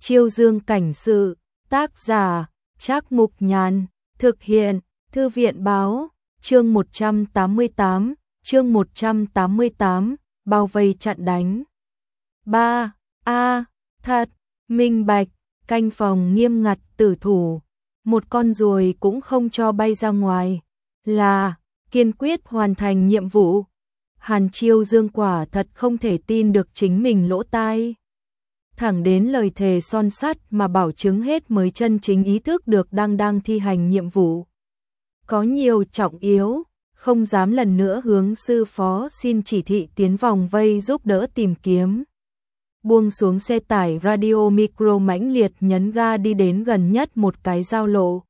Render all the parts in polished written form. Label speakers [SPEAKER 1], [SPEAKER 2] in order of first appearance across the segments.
[SPEAKER 1] Chiêu Dương cảnh sự, tác giả, Trác Mục Nhàn, thực hiện, Thư viện báo, chương 188, bao vây chặn đánh. 3. Thật, minh bạch, canh phòng nghiêm ngặt tử thủ, một con ruồi cũng không cho bay ra ngoài, là kiên quyết hoàn thành nhiệm vụ. Hàn Chiêu Dương quả thật không thể tin được chính mình lỗ tai. Thẳng đến lời thề son sắt mà bảo chứng hết mới chân chính ý thức được đang thi hành nhiệm vụ. Có nhiều trọng yếu, không dám lần nữa hướng sư phó xin chỉ thị tiến vòng vây giúp đỡ tìm kiếm. Buông xuống xe tải radio micro mãnh liệt nhấn ga đi đến gần nhất một cái giao lộ.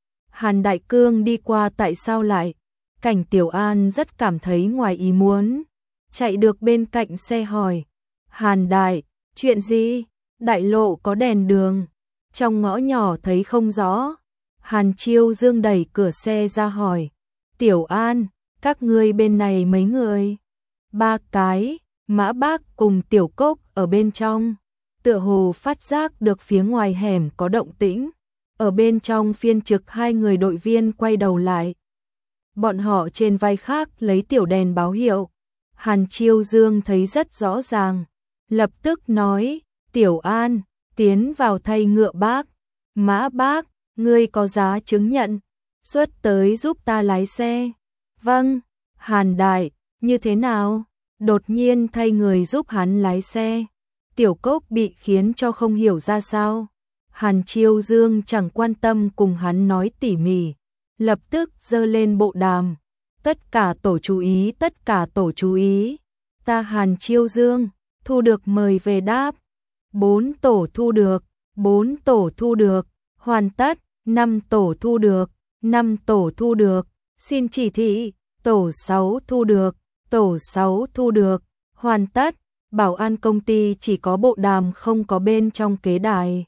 [SPEAKER 1] Hàn Đại Cương đi qua tại sao lại? Cảnh Tiểu An rất cảm thấy ngoài ý muốn. Chạy được bên cạnh xe hỏi. Hàn Đại, chuyện gì? Đại lộ có đèn đường. Trong ngõ nhỏ thấy không rõ. Hàn Chiêu Dương đẩy cửa xe ra hỏi. Tiểu An, các ngươi bên này mấy người? 3 cái, Mã Bác cùng Tiểu Cốc ở bên trong. Tựa hồ phát giác được phía ngoài hẻm có động tĩnh. Ở bên trong phiên trực 2 người đội viên quay đầu lại. Bọn họ trên vai khác lấy tiểu đèn báo hiệu. Hàn Chiêu Dương thấy rất rõ ràng. Lập tức nói, Tiểu An, tiến vào thay ngựa bác. Mã Bác, ngươi có giá chứng nhận, xuất tới giúp ta lái xe. Vâng, Hàn Đại, như thế nào? Đột nhiên thay người giúp hắn lái xe. Tiểu Cốc bị khiến cho không hiểu ra sao. Hàn Chiêu Dương chẳng quan tâm cùng hắn nói tỉ mỉ. Lập tức giơ lên bộ đàm. Tất cả tổ chú ý, tất cả tổ chú ý. Ta Hàn Chiêu Dương, thu được mời về đáp. 4 tổ thu được, 4 tổ thu được, hoàn tất, 5 tổ thu được, 5 tổ thu được, xin chỉ thị, tổ 6 thu được, tổ 6 thu được, hoàn tất, bảo an công ty chỉ có bộ đàm không có bên trong kế đài.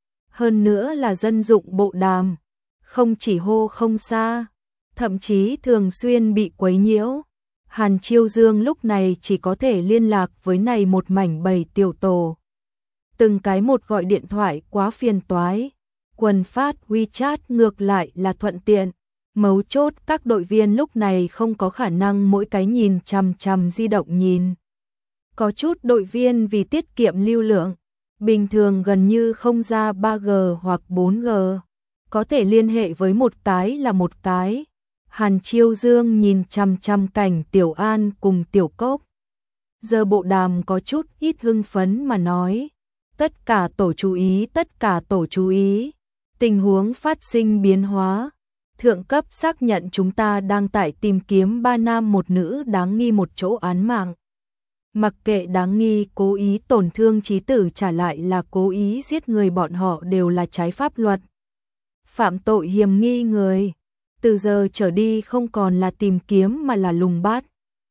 [SPEAKER 1] Hơn nữa là dân dụng bộ đàm, không chỉ hô không xa, thậm chí thường xuyên bị quấy nhiễu. Hàn Chiêu Dương lúc này chỉ có thể liên lạc với này một mảnh bầy tiểu tổ. Từng cái một gọi điện thoại quá phiền toái. Quần phát WeChat ngược lại là thuận tiện. Mấu chốt các đội viên lúc này không có khả năng mỗi cái nhìn chằm chằm di động nhìn. Có chút đội viên vì tiết kiệm lưu lượng, bình thường gần như không ra 3G hoặc 4G. Có thể liên hệ với một cái là một cái. Hàn Chiêu Dương nhìn chằm chằm Cảnh Tiểu An cùng Tiểu Cốc. Giờ bộ đàm có chút ít hưng phấn mà nói. Tất cả tổ chú ý, tất cả tổ chú ý. Tình huống phát sinh biến hóa. Thượng cấp xác nhận chúng ta đang tại tìm kiếm 3 nam 1 nữ đáng nghi một chỗ án mạng. Mặc kệ đáng nghi cố ý tổn thương chí tử trả lại là cố ý giết người, bọn họ đều là trái pháp luật. Phạm tội hiểm nghi người. Từ giờ trở đi không còn là tìm kiếm mà là lùng bắt.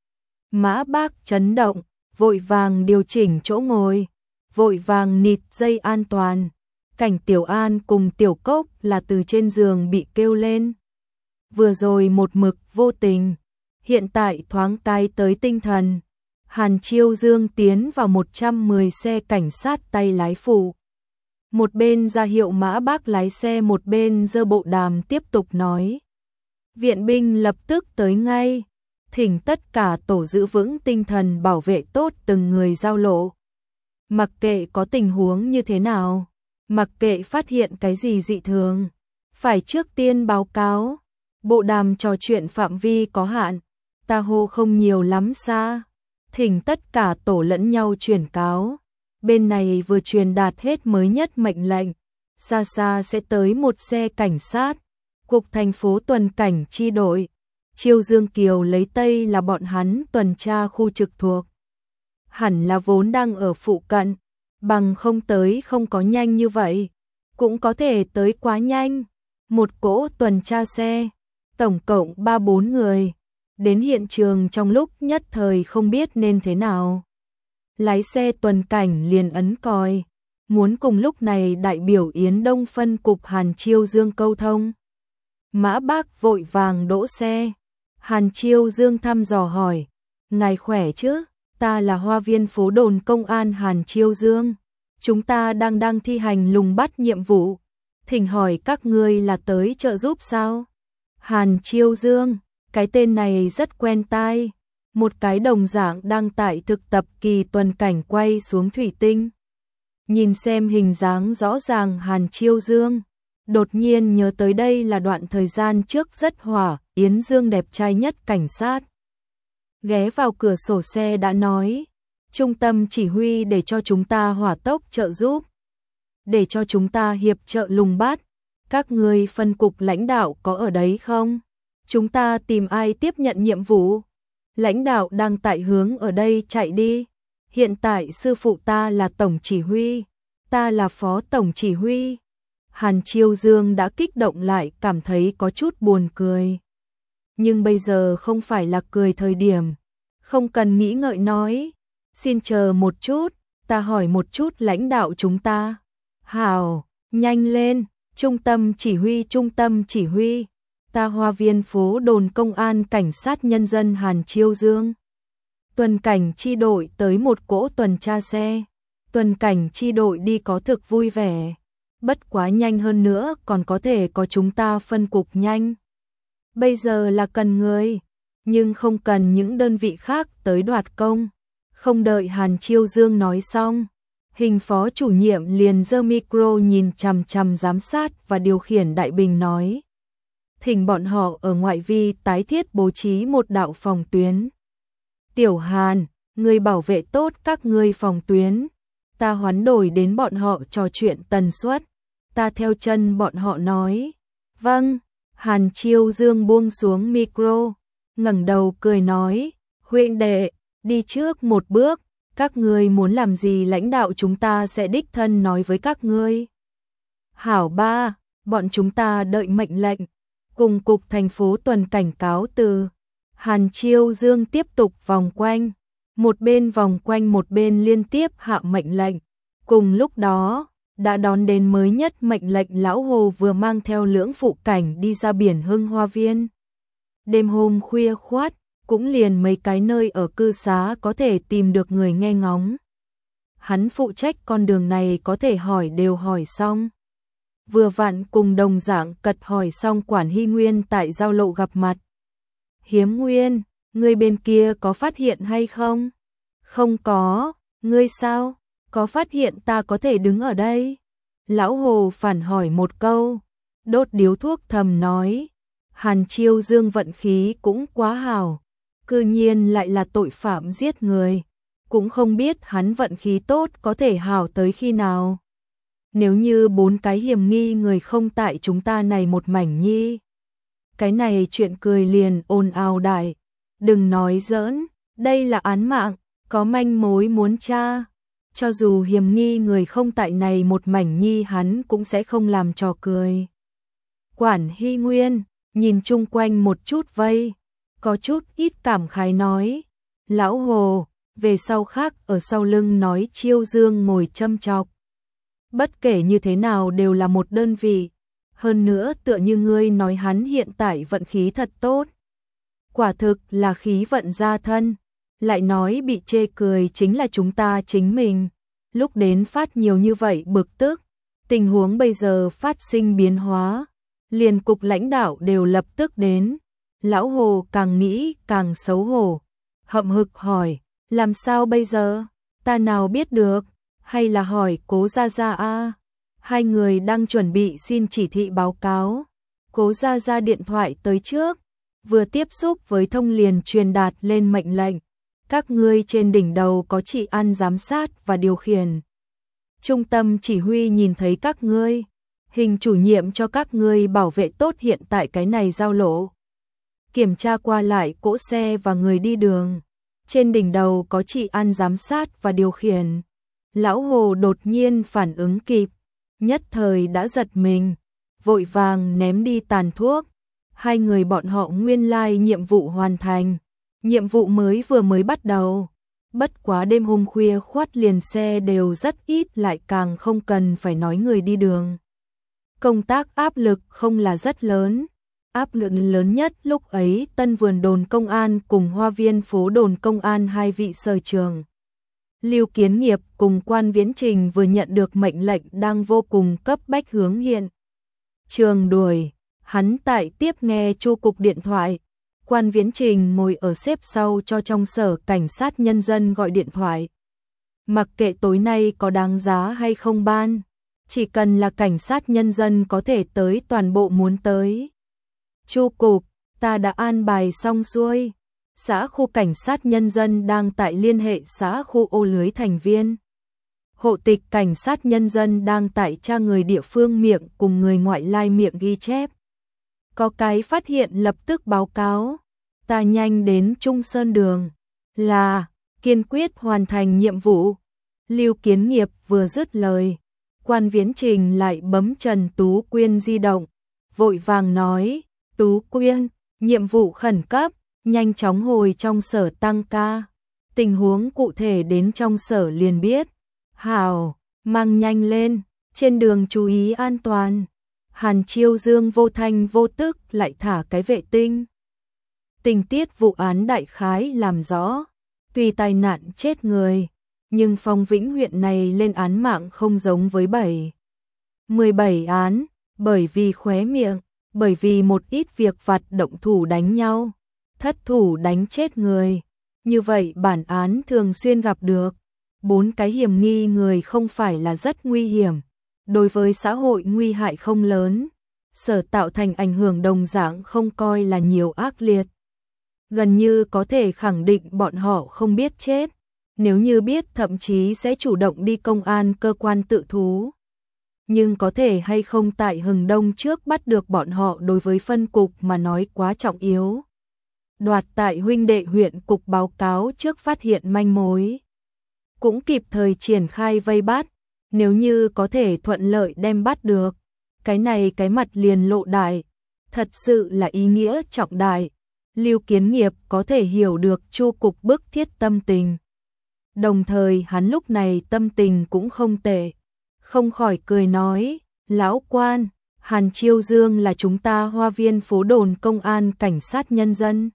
[SPEAKER 1] Mã Bác chấn động, vội vàng điều chỉnh chỗ ngồi, vội vàng nịt dây an toàn. Cảnh Tiểu An cùng Tiểu Cốc là từ trên giường bị kêu lên. Vừa rồi một mực vô tình, hiện tại thoáng cái tới tinh thần. Hàn Chiêu Dương tiến vào 110 xe cảnh sát tay lái phụ. Một bên ra hiệu Mã Bác lái xe, một bên giơ bộ đàm tiếp tục nói. Viện binh lập tức tới ngay, thỉnh tất cả tổ giữ vững tinh thần bảo vệ tốt từng người giao lộ. Mặc kệ có tình huống như thế nào, mặc kệ phát hiện cái gì dị thường, phải trước tiên báo cáo. Bộ đàm trò chuyện phạm vi có hạn, ta hô không nhiều lắm xa. Thỉnh tất cả tổ lẫn nhau truyền cáo. Bên này vừa truyền đạt hết mới nhất mệnh lệnh, xa xa sẽ tới một xe cảnh sát. Cục thành phố tuần cảnh chi đội, Chiêu Dương Kiều lấy Tây là bọn hắn tuần tra khu trực thuộc. Hẳn là vốn đang ở phụ cận, bằng không tới không có nhanh như vậy, cũng có thể tới quá nhanh. Một cỗ tuần tra xe, tổng cộng 3-4 người, đến hiện trường trong lúc nhất thời không biết nên thế nào. Lái xe tuần cảnh liền ấn còi, muốn cùng lúc này đại biểu Yến Đông phân cục Hàn Chiêu Dương câu thông. Mã Bác vội vàng đỗ xe. Hàn Chiêu Dương thăm dò hỏi, ngài khỏe chứ? Ta là Hoa Viên phố đồn công an Hàn Chiêu Dương. chúng ta đang thi hành lùng bắt nhiệm vụ. Thỉnh hỏi các ngươi là tới trợ giúp sao? Hàn Chiêu Dương, cái tên này rất quen tai. Một cái đồng dạng đang tại thực tập kỳ tuần cảnh quay xuống thủy tinh. Nhìn xem hình dáng rõ ràng Hàn Chiêu Dương, đột nhiên nhớ tới đây là đoạn thời gian trước rất hỏa, Yến Dương đẹp trai nhất cảnh sát. Ghé vào cửa sổ xe đã nói, trung tâm chỉ huy để cho chúng ta hỏa tốc trợ giúp, để cho chúng ta hiệp trợ lùng bắt. Các ngươi phân cục lãnh đạo có ở đấy không? Chúng ta tìm ai tiếp nhận nhiệm vụ? Lãnh đạo đang tại hướng ở đây chạy đi. Hiện tại sư phụ ta là tổng chỉ huy, ta là phó tổng chỉ huy. Hàn Chiêu Dương đã kích động lại, cảm thấy có chút buồn cười. Nhưng bây giờ không phải là cười thời điểm, không cần nghĩ ngợi nói. Xin chờ một chút, ta hỏi một chút lãnh đạo chúng ta. Hảo, nhanh lên, trung tâm chỉ huy. Ta Hoa Viên phố đồn công an cảnh sát nhân dân Hàn Chiêu Dương. Tuần cảnh chi đội tới một cỗ tuần tra xe. Tuần cảnh chi đội đi có thực vui vẻ. Bất quá nhanh hơn nữa còn có thể có chúng ta phân cục nhanh. Bây giờ là cần người, nhưng không cần những đơn vị khác tới đoạt công. Không đợi Hàn Chiêu Dương nói xong, hình phó chủ nhiệm liền giơ micro nhìn chằm chằm giám sát và điều khiển đại bình nói. Thỉnh bọn họ ở ngoại vi tái thiết bố trí một đạo phòng tuyến. Tiểu Hàn, người bảo vệ tốt các ngươi phòng tuyến. Ta hoán đổi đến bọn họ trò chuyện tần suất. Ta theo chân bọn họ nói. Vâng, Hàn Chiêu Dương buông xuống micro, ngẩng đầu cười nói. Huynh đệ, đi trước một bước, các ngươi muốn làm gì lãnh đạo chúng ta sẽ đích thân nói với các ngươi. Hảo ba, bọn chúng ta đợi mệnh lệnh. Cùng cục thành phố tuần cảnh cáo từ. Hàn Chiêu Dương tiếp tục vòng quanh, một bên vòng quanh một bên liên tiếp hạ mệnh lệnh. Cùng lúc đó, đã đón đến mới nhất mệnh lệnh lão Hồ vừa mang theo lưỡng phụ cảnh đi ra biển Hưng Hoa Viên. Đêm hôm khuya khoắt, cũng liền mấy cái nơi ở cư xá có thể tìm được người nghe ngóng. Hắn phụ trách con đường này có thể hỏi đều hỏi xong. Vừa vặn cùng đồng dạng cật hỏi xong Quản Hy Nguyên tại giao lộ gặp mặt. Hiếm Nguyên, người bên kia có phát hiện hay không? Không có, ngươi sao? Có phát hiện ta có thể đứng ở đây? Lão Hồ phản hỏi một câu, đốt điếu thuốc thầm nói. Hàn Chiêu Dương vận khí cũng quá hảo, cư nhiên lại là tội phạm giết người. Cũng không biết hắn vận khí tốt có thể hảo tới khi nào. Nếu như 4 cái hiểm nghi người không tại chúng ta này một mảnh nhi. Cái này chuyện cười liền ồn ào đại. Đừng nói giỡn, đây là án mạng, có manh mối muốn tra. Cho dù hiểm nghi người không tại này một mảnh nhi hắn cũng sẽ không làm trò cười. Quản Hy Nguyên, nhìn chung quanh một chút vây, có chút ít cảm khái nói. Lão Hồ, về sau khác ở sau lưng nói Chiêu Dương ngồi châm chọc. Bất kể như thế nào đều là một đơn vị. Hơn nữa tựa như ngươi nói hắn hiện tại vận khí thật tốt. Quả thực là khí vận gia thân. Lại nói bị chê cười chính là chúng ta chính mình. Lúc đến phát nhiều như vậy bực tức. Tình huống bây giờ phát sinh biến hóa. Liền cục lãnh đạo đều lập tức đến. Lão Hồ càng nghĩ càng xấu hổ. Hậm hực hỏi, làm sao bây giờ? Ta nào biết được? Hay là hỏi Cố Gia Gia a? Hai người đang chuẩn bị xin chỉ thị báo cáo. Cố Gia Gia điện thoại tới trước, vừa tiếp xúc với thông liền truyền đạt lên mệnh lệnh. Các ngươi trên đỉnh đầu có chị ăn giám sát và điều khiển. Trung tâm chỉ huy nhìn thấy các ngươi. Hình chủ nhiệm cho các ngươi bảo vệ tốt hiện tại cái này giao lộ. Kiểm tra qua lại cỗ xe và người đi đường. Trên đỉnh đầu có chị ăn giám sát và điều khiển. Lão Hồ đột nhiên phản ứng kịp, nhất thời đã giật mình, vội vàng ném đi tàn thuốc. Hai người bọn họ nguyên lai nhiệm vụ hoàn thành, nhiệm vụ vừa mới bắt đầu. Bất quá đêm hôm khuya khoắt liền xe đều rất ít, lại càng không cần phải nói người đi đường. Công tác áp lực không là rất lớn. Áp lực lớn nhất lúc ấy Tân Vườn đồn công an cùng Hoa Viên phố đồn công an hai vị sở trường. Lưu Kiến Nghiệp cùng Quan Viễn Trình vừa nhận được mệnh lệnh đang vô cùng cấp bách hướng hiện trường đuổi. Hắn tại tiếp nghe Chu cục điện thoại. Quan Viễn Trình ngồi ở xếp sau cho trong sở cảnh sát nhân dân gọi điện thoại. Mặc kệ tối nay có đáng giá hay không ban, chỉ cần là cảnh sát nhân dân có thể tới toàn bộ muốn tới. Chu cục, ta đã an bài xong xuôi. Xã khu cảnh sát nhân dân đang tại liên hệ xã khu ô lưới thành viên. Hộ tịch cảnh sát nhân dân đang tại tra người địa phương miệng cùng người ngoại lai miệng ghi chép. Có cái phát hiện lập tức báo cáo. Ta nhanh đến Trung Sơn Đường. Là, kiên quyết hoàn thành nhiệm vụ. Lưu Kiến Nghiệp vừa dứt lời. Quan Viễn Trình lại bấm Trần Tú Quyên di động. Vội vàng nói, Tú Quyên, nhiệm vụ khẩn cấp, nhanh chóng hồi trong sở tăng ca. Tình huống cụ thể đến trong sở liền biết. Hảo, mang nhanh lên, trên đường chú ý an toàn. Hàn Chiêu Dương vô thanh vô tức lại thả cái vệ tinh. Tình tiết vụ án đại khái làm rõ, tuy tai nạn chết người, nhưng Phong Vĩnh huyện này lên án mạng không giống với 17 án, bởi vì khóe miệng, bởi vì một ít việc vặt động thủ đánh nhau, thất thủ đánh chết người. Như vậy bản án thường xuyên gặp được. 4 cái hiểm nghi người không phải là rất nguy hiểm, đối với xã hội nguy hại không lớn, sở tạo thành ảnh hưởng đồng dạng không coi là nhiều ác liệt. Gần như có thể khẳng định bọn họ không biết chết, nếu như biết thậm chí sẽ chủ động đi công an cơ quan tự thú. Nhưng có thể hay không tại Hừng Đông trước bắt được bọn họ đối với phân cục mà nói quá trọng yếu. Đoạt tại huynh đệ huyện cục báo cáo trước phát hiện manh mối. Cũng kịp thời triển khai vây bắt, nếu như có thể thuận lợi đem bắt được. Cái này cái mặt liền lộ đại, thật sự là ý nghĩa trọng đại. Lưu Kiến Nghiệp có thể hiểu được Chu cục bức thiết tâm tình. Đồng thời hắn lúc này tâm tình cũng không tệ, không khỏi cười nói, lão quan, Hàn Chiêu Dương là chúng ta Hoa Viên phố đồn công an cảnh sát nhân dân.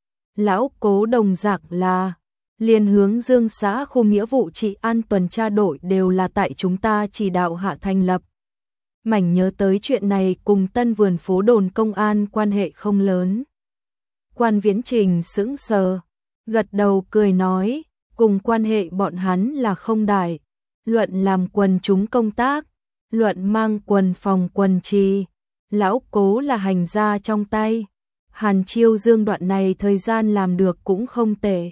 [SPEAKER 1] Lão Cố đồng dạng là liên hướng Dương xã khu nghĩa vụ trị an tuần tra đội đều là tại chúng ta chỉ đạo hạ thành lập. Mảnh nhớ tới chuyện này cùng Tân Vườn phố đồn công an quan hệ không lớn. Quan Viễn Trình sững sờ, gật đầu cười nói, cùng quan hệ bọn hắn là không đại. Luận làm quần chúng công tác, luận mang quần phòng quần trì, lão Cố là hành gia trong tay. Hàn Chiêu Dương đoạn này thời gian làm được cũng không tệ.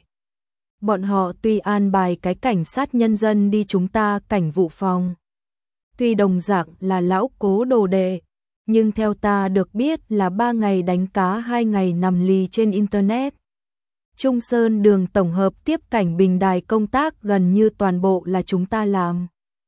[SPEAKER 1] Bọn họ tuy an bài cái cảnh sát nhân dân đi chúng ta cảnh vụ phòng. Tuy đồng dạng là lão Cố đồ đệ, nhưng theo ta được biết là 3 ngày đánh cá 2 ngày nằm lì trên Internet. Trung Sơn Đường tổng hợp tiếp cảnh bình đài công tác gần như toàn bộ là chúng ta làm.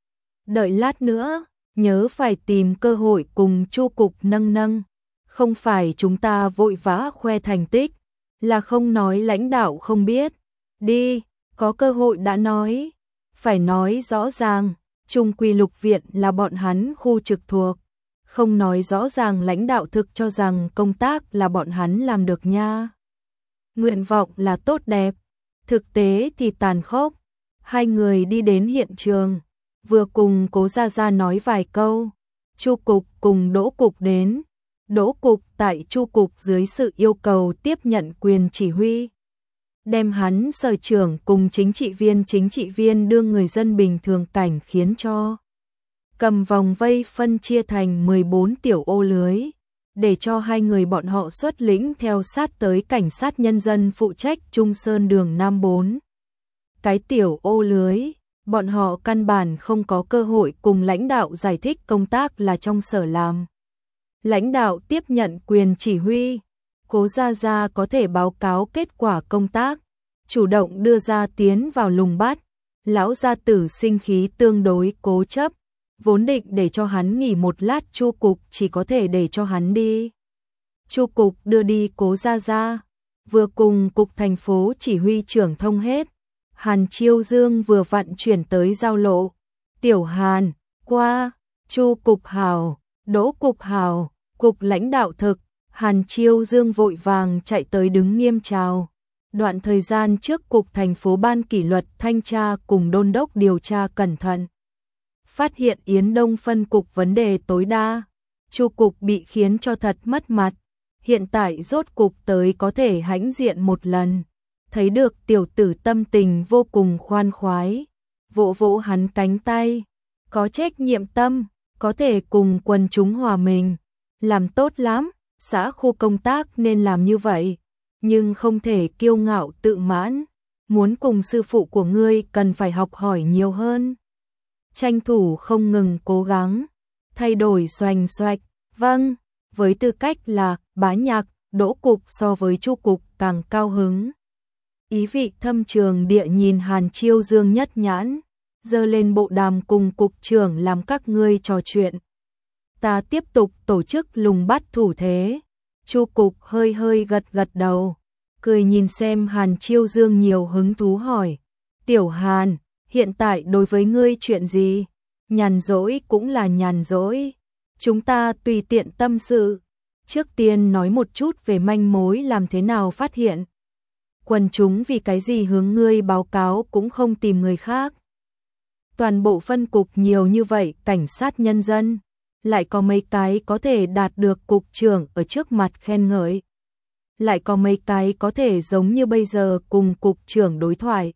[SPEAKER 1] Đợi lát nữa, nhớ phải tìm cơ hội cùng Chu cục nâng. Không phải chúng ta vội vã khoe thành tích, là không nói lãnh đạo không biết. Đi, có cơ hội đã nói, phải nói rõ ràng, Trung quy Lục viện là bọn hắn khu trực thuộc. Không nói rõ ràng lãnh đạo thực cho rằng công tác là bọn hắn làm được nha. Nguyện vọng là tốt đẹp, thực tế thì tàn khốc. Hai người đi đến hiện trường, vừa cùng Cố Gia Gia nói vài câu. Chu cục cùng Đỗ cục đến. Đỗ cục tại Chu cục dưới sự yêu cầu tiếp nhận quyền chỉ huy. Đem hắn sở trưởng cùng chính trị viên đưa người dân bình thường cảnh khiến cho. Cầm vòng vây phân chia thành 14 tiểu ô lưới, để cho hai người bọn họ xuất lĩnh theo sát tới cảnh sát nhân dân phụ trách Trung Sơn Đường Nam 4. Cái tiểu ô lưới, bọn họ căn bản không có cơ hội cùng lãnh đạo giải thích công tác là trong sở làm. Lãnh đạo tiếp nhận quyền chỉ huy, Cố Gia Gia có thể báo cáo kết quả công tác, chủ động đưa ra tiến vào lùng bắt. Lão gia tử sinh khí tương đối cố chấp, vốn định để cho hắn nghỉ một lát, Chu cục chỉ có thể để cho hắn đi. Chu cục đưa đi Cố Gia Gia, vừa cùng cục thành phố chỉ huy trưởng thông hết. Hàn Chiêu Dương vừa vặn chuyển tới giao lộ. Tiểu Hàn, qua, Chu cục hào, Đỗ cục hào, cục lãnh đạo thực. Hàn Chiêu Dương vội vàng chạy tới đứng nghiêm chào. Đoạn thời gian trước Cục thành phố ban kỷ luật thanh tra cùng đôn đốc điều tra cẩn thận. Phát hiện Yến Đông phân cục vấn đề tối đa. Chu cục bị khiến cho thật mất mặt. Hiện tại rốt cục tới có thể hãnh diện một lần. Thấy được tiểu tử tâm tình vô cùng khoan khoái. Vỗ vỗ hắn cánh tay. Có trách nhiệm tâm, có thể cùng quần chúng hòa mình. Làm tốt lắm, xã khu công tác nên làm như vậy. Nhưng không thể kiêu ngạo tự mãn. Muốn cùng sư phụ của ngươi cần phải học hỏi nhiều hơn. Tranh thủ không ngừng cố gắng. Thay đổi xoành xoạch. Vâng, với tư cách là bá nhạc, Đỗ cục so với Chu cục càng cao hứng. Ý vị thâm trường địa nhìn Hàn Chiêu Dương nhất nhãn, giơ lên bộ đàm cùng cục trưởng làm các ngươi trò chuyện. Ta tiếp tục tổ chức lùng bắt thủ thế. Chu cục hơi hơi gật gật đầu, cười nhìn xem Hàn Chiêu Dương nhiều hứng thú hỏi. Tiểu Hàn, hiện tại đối với ngươi chuyện gì? Nhàn rỗi cũng là nhàn rỗi. Chúng ta tùy tiện tâm sự. Trước tiên nói một chút về manh mối làm thế nào phát hiện. Quần chúng vì cái gì hướng ngươi báo cáo cũng không tìm người khác. Toàn bộ phân cục nhiều như vậy, cảnh sát nhân dân, lại có mấy cái có thể đạt được cục trưởng ở trước mặt khen ngợi. Lại có mấy cái có thể giống như bây giờ cùng cục trưởng đối thoại.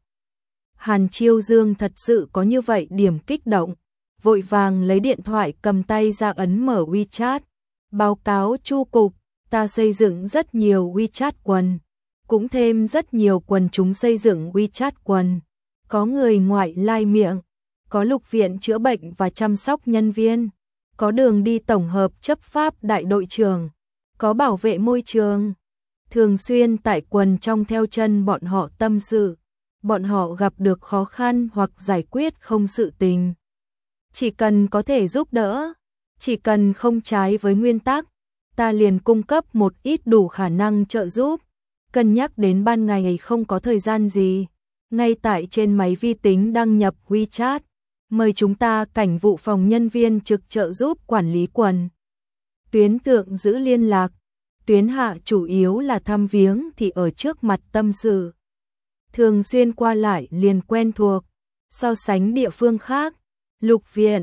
[SPEAKER 1] Hàn Chiêu Dương thật sự có như vậy điểm kích động, vội vàng lấy điện thoại cầm tay ra ấn mở WeChat. Báo cáo Chu cục, ta xây dựng rất nhiều WeChat quần, cũng thêm rất nhiều quần chúng xây dựng WeChat quần. Có người ngoại lai miệng, có lục viện chữa bệnh và chăm sóc nhân viên, có đường đi tổng hợp chấp pháp đại đội trưởng, có bảo vệ môi trường. Thường xuyên tại quần trong theo chân bọn họ tâm sự, bọn họ gặp được khó khăn hoặc giải quyết không sự tình. Chỉ cần có thể giúp đỡ, chỉ cần không trái với nguyên tắc, ta liền cung cấp một ít đủ khả năng trợ giúp. Cân nhắc đến ban ngày không có thời gian gì, ngay tại trên máy vi tính đăng nhập WeChat, mời chúng ta cảnh vụ phòng nhân viên trực trợ giúp quản lý quần. Tuyến thượng giữ liên lạc, tuyến hạ chủ yếu là thăm viếng thì ở trước mặt tâm sự. Thường xuyên qua lại liền quen thuộc, so sánh địa phương khác, lục viện,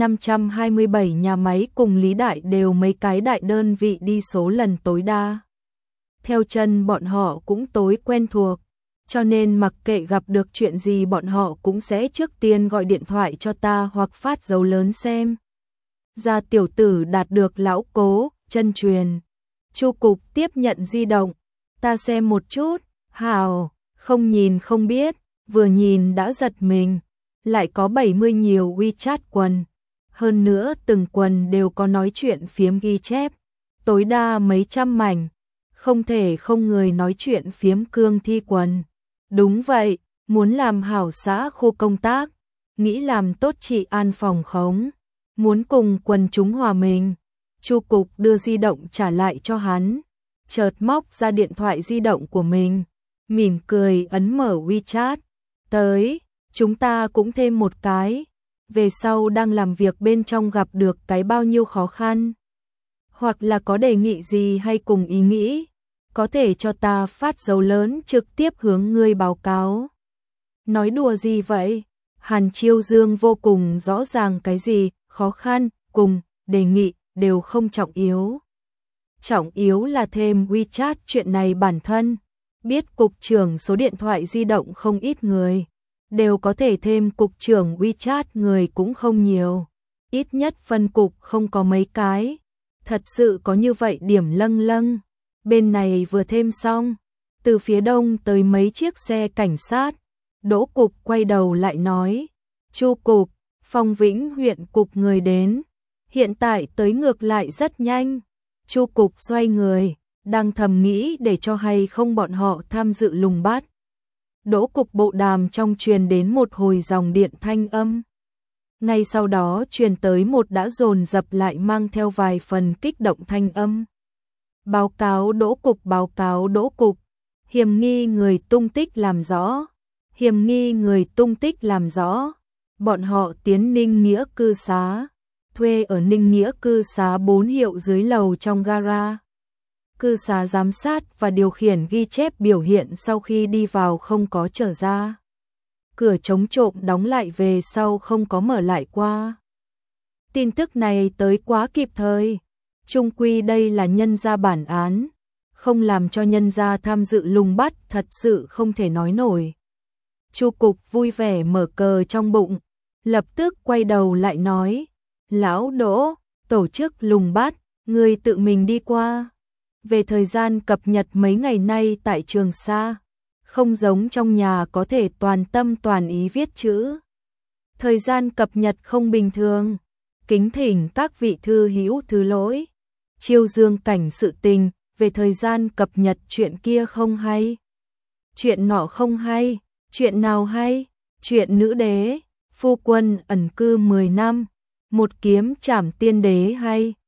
[SPEAKER 1] 527 nhà máy cùng Lý Đại đều mấy cái đại đơn vị đi số lần tối đa. Theo chân bọn họ cũng tối quen thuộc, cho nên mặc kệ gặp được chuyện gì bọn họ cũng sẽ trước tiên gọi điện thoại cho ta hoặc phát dấu lớn xem. Gia tiểu tử đạt được lão cố, chân truyền. Chu cục tiếp nhận di động, ta xem một chút, hào, không nhìn không biết, vừa nhìn đã giật mình, lại có 70 nhiều WeChat quần. Hơn nữa từng quần đều có nói chuyện phiếm ghi chép, tối đa mấy trăm mảnh, không thể không người nói chuyện phiếm cương thi quần. Đúng vậy, muốn làm hảo xã khu công tác, nghĩ làm tốt trị an phòng khống, muốn cùng quần chúng hòa mình. Chu cục đưa di động trả lại cho hắn, chợt móc ra điện thoại di động của mình, mỉm cười ấn mở WeChat. Tới, chúng ta cũng thêm một cái. Về sau đang làm việc bên trong gặp được cái bao nhiêu khó khăn, hoặc là có đề nghị gì hay cùng ý nghĩ, có thể cho ta phát dấu lớn trực tiếp hướng ngươi báo cáo. Nói đùa gì vậy? Hàn Chiêu Dương vô cùng rõ ràng cái gì, khó khăn, cùng, đề nghị, đều không trọng yếu. Trọng yếu là thêm WeChat chuyện này bản thân. Biết cục trưởng số điện thoại di động không ít người, đều có thể thêm cục trưởng WeChat người cũng không nhiều. Ít nhất phân cục không có mấy cái. Thật sự có như vậy điểm lâng lâng. Bên này vừa thêm xong, từ phía đông tới mấy chiếc xe cảnh sát. Đỗ cục quay đầu lại nói, Chu cục, Phong Vĩnh huyện cục người đến. Hiện tại tới ngược lại rất nhanh. Chu cục xoay người, đang thầm nghĩ để cho hay không bọn họ tham dự lùng bắt. Đỗ cục bộ đàm trong truyền đến một hồi dòng điện thanh âm. Ngay sau đó truyền tới một đã dồn dập lại mang theo vài phần kích động thanh âm. Báo cáo Đỗ cục, báo cáo Đỗ cục. Hiểm nghi người tung tích làm rõ. Hiểm nghi người tung tích làm rõ. Bọn họ tiến Ninh Nghĩa cư xá. Thuê ở Ninh Nghĩa cư xá 4 hiệu dưới lầu trong gara. cư xá giám sát và điều khiển ghi chép biểu hiện sau khi đi vào không có trở ra. Cửa chống trộm đóng lại về sau không có mở lại qua. Tin tức này tới quá kịp thời. Chung quy đây là nhân gia bản án, không làm cho nhân gia tham dự lùng bắt thật sự không thể nói nổi. Chu cục vui vẻ mở cờ trong bụng, lập tức quay đầu lại nói, lão Đỗ, tổ chức lùng bắt, người tự mình đi qua. Về thời gian cập nhật mấy ngày nay tại Trường Sa, không giống trong nhà có thể toàn tâm toàn ý viết chữ. Thời gian cập nhật không bình thường, kính thỉnh các vị thư hữu thứ lỗi. Chiêu dương cảnh sự tình, về thời gian cập nhật chuyện kia không hay. Chuyện nọ không hay, chuyện nào hay? Chuyện nữ đế, phu quân ẩn cư 10 năm, một kiếm trảm tiên đế hay.